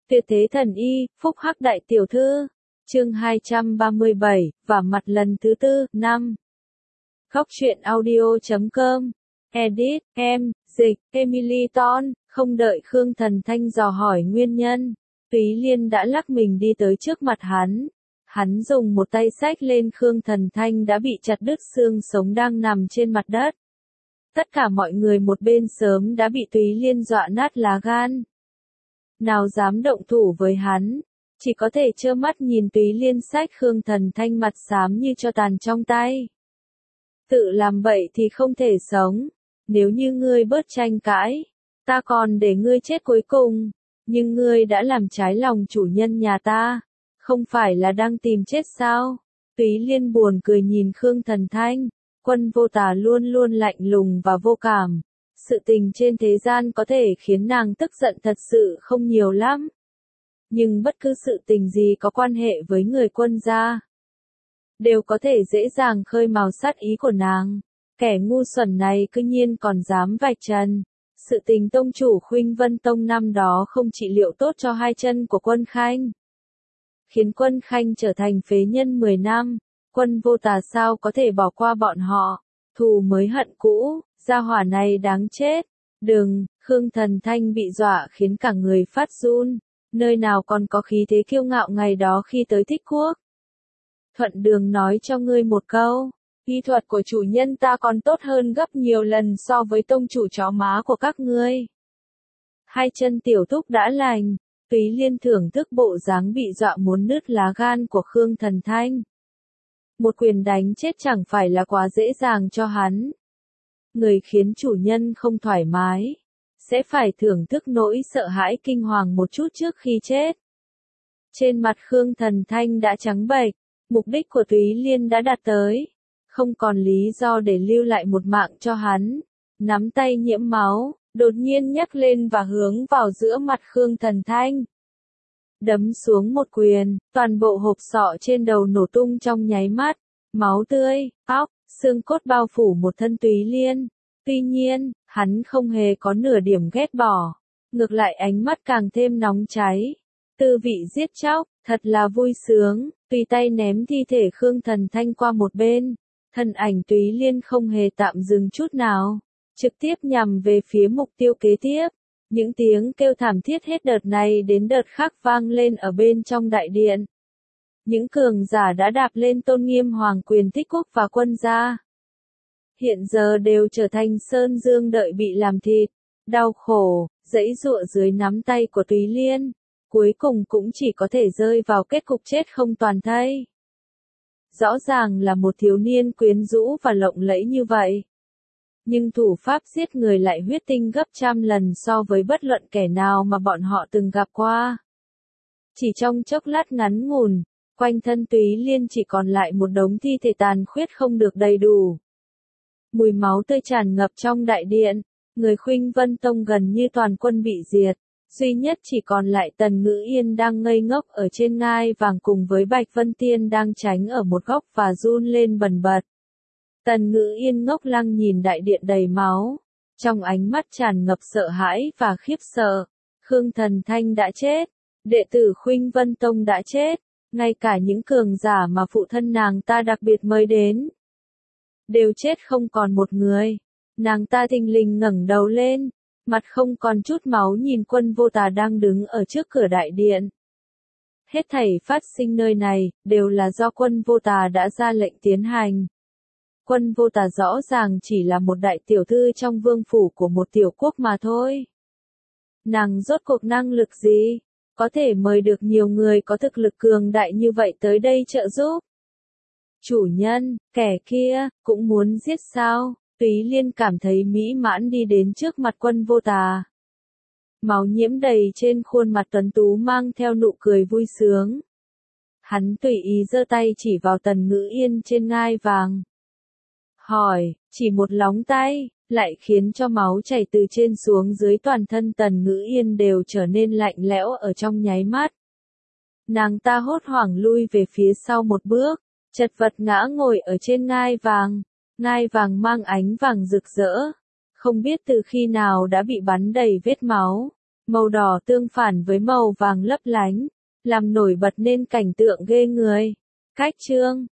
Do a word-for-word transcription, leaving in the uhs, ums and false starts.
Tuyệt thế thần y, phúc hắc đại tiểu thư. Chương hai trăm ba mươi bảy, và mặt lần thứ tư, năm. Góc truyện audio chấm com. Edit, em, dịch, Emily Ton, không đợi Khương Thần Thanh dò hỏi nguyên nhân. Túy Liên đã lắc mình đi tới trước mặt hắn. Hắn dùng một tay xách lên Khương Thần Thanh đã bị chặt đứt xương sống đang nằm trên mặt đất. Tất cả mọi người một bên sớm đã bị Túy Liên dọa nát lá gan. Nào dám động thủ với hắn, chỉ có thể trơ mắt nhìn Túy Liên xách Khương Thần Thanh mặt xám như cho tàn trong tay. Tự làm vậy thì không thể sống, nếu như ngươi bớt tranh cãi, ta còn để ngươi chết cuối cùng, nhưng ngươi đã làm trái lòng chủ nhân nhà ta, không phải là đang tìm chết sao? Túy Liên buồn cười nhìn Khương Thần Thanh, Quân Vô Tà luôn luôn lạnh lùng và vô cảm. Sự tình trên thế gian có thể khiến nàng tức giận thật sự không nhiều lắm. Nhưng bất cứ sự tình gì có quan hệ với người Quân gia, đều có thể dễ dàng khơi mào sát ý của nàng. Kẻ ngu xuẩn này cư nhiên còn dám vạch trần. Sự tình tông chủ Khuynh Vân Tông năm đó không trị liệu tốt cho hai chân của Quân Khanh, khiến Quân Khanh trở thành phế nhân mười năm. Quân Vô Tà sao có thể bỏ qua bọn họ, thù mới hận cũ. Gia hỏa này đáng chết. Đừng, Khương Thần Thanh bị dọa khiến cả người phát run, nơi nào còn có khí thế kiêu ngạo ngày đó khi tới Thích Quốc. Thuận đường nói cho ngươi một câu, y thuật của chủ nhân ta còn tốt hơn gấp nhiều lần so với tông chủ chó má của các ngươi. Hai chân tiểu thúc đã lành. Túy Liên thưởng thức bộ dáng bị dọa muốn nứt lá gan của Khương Thần Thanh. Một quyền đánh chết chẳng phải là quá dễ dàng cho hắn. Người khiến chủ nhân không thoải mái, sẽ phải thưởng thức nỗi sợ hãi kinh hoàng một chút trước khi chết. Trên mặt Khương Thần Thanh đã trắng bệch, mục đích của Túy Liên đã đạt tới, không còn lý do để lưu lại một mạng cho hắn. Nắm tay nhiễm máu, đột nhiên nhấc lên và hướng vào giữa mặt Khương Thần Thanh. Đấm xuống một quyền, toàn bộ hộp sọ trên đầu nổ tung trong nháy mắt, máu tươi, óc, xương cốt bao phủ một thân Túy Liên. Tuy nhiên, hắn không hề có nửa điểm ghét bỏ, ngược lại ánh mắt càng thêm nóng cháy. Tư vị giết chóc, thật là vui sướng. Tùy tay ném thi thể Khương Thần Thanh qua một bên, thân ảnh Túy Liên không hề tạm dừng chút nào, trực tiếp nhằm về phía mục tiêu kế tiếp. Những tiếng kêu thảm thiết hết đợt này đến đợt khác vang lên ở bên trong đại điện. Những cường giả đã đạp lên tôn nghiêm hoàng quyền Thích Quốc và Quân gia, hiện giờ đều trở thành sơn dương đợi bị làm thịt, đau khổ, giãy giụa dưới nắm tay của Túy Liên, cuối cùng cũng chỉ có thể rơi vào kết cục chết không toàn thây. Rõ ràng là một thiếu niên quyến rũ và lộng lẫy như vậy, nhưng thủ pháp giết người lại huyết tinh gấp trăm lần so với bất luận kẻ nào mà bọn họ từng gặp qua. Chỉ trong chốc lát ngắn ngủn, quanh thân Túy Liên chỉ còn lại một đống thi thể tàn khuyết không được đầy đủ. Mùi máu tươi tràn ngập trong đại điện, người Khuynh Vân Tông gần như toàn quân bị diệt, duy nhất chỉ còn lại Tần Ngữ Yên đang ngây ngốc ở trên ngai vàng cùng với Bạch Vân Tiên đang tránh ở một góc và run lên bần bật. Tần Ngữ Yên ngốc lăng nhìn đại điện đầy máu, trong ánh mắt tràn ngập sợ hãi và khiếp sợ. Khương Thần Thanh đã chết, đệ tử Khuynh Vân Tông đã chết, ngay cả những cường giả mà phụ thân nàng ta đặc biệt mời đến, đều chết không còn một người. Nàng ta thình lình ngẩng đầu lên, mặt không còn chút máu nhìn Quân Vô Tà đang đứng ở trước cửa đại điện. Hết thảy phát sinh nơi này, đều là do Quân Vô Tà đã ra lệnh tiến hành. Quân Vô Tà rõ ràng chỉ là một đại tiểu thư trong vương phủ của một tiểu quốc mà thôi. Nàng rốt cuộc năng lực gì, có thể mời được nhiều người có thực lực cường đại như vậy tới đây trợ giúp? Chủ nhân, kẻ kia, cũng muốn giết sao? Túy Liên cảm thấy mỹ mãn đi đến trước mặt Quân Vô Tà. Máu nhiễm đầy trên khuôn mặt tuấn tú mang theo nụ cười vui sướng. Hắn tùy ý giơ tay chỉ vào Tần Ngữ Yên trên ngai vàng. Hỏi, chỉ một lóng tay, lại khiến cho máu chảy từ trên xuống dưới toàn thân Tần Ngữ Yên đều trở nên lạnh lẽo ở trong nháy mắt. Nàng ta hốt hoảng lui về phía sau một bước, chật vật ngã ngồi ở trên ngai vàng. Ngai vàng mang ánh vàng rực rỡ, không biết từ khi nào đã bị bắn đầy vết máu, Màu đỏ tương phản với màu vàng lấp lánh, làm nổi bật nên cảnh tượng ghê người. Cách chương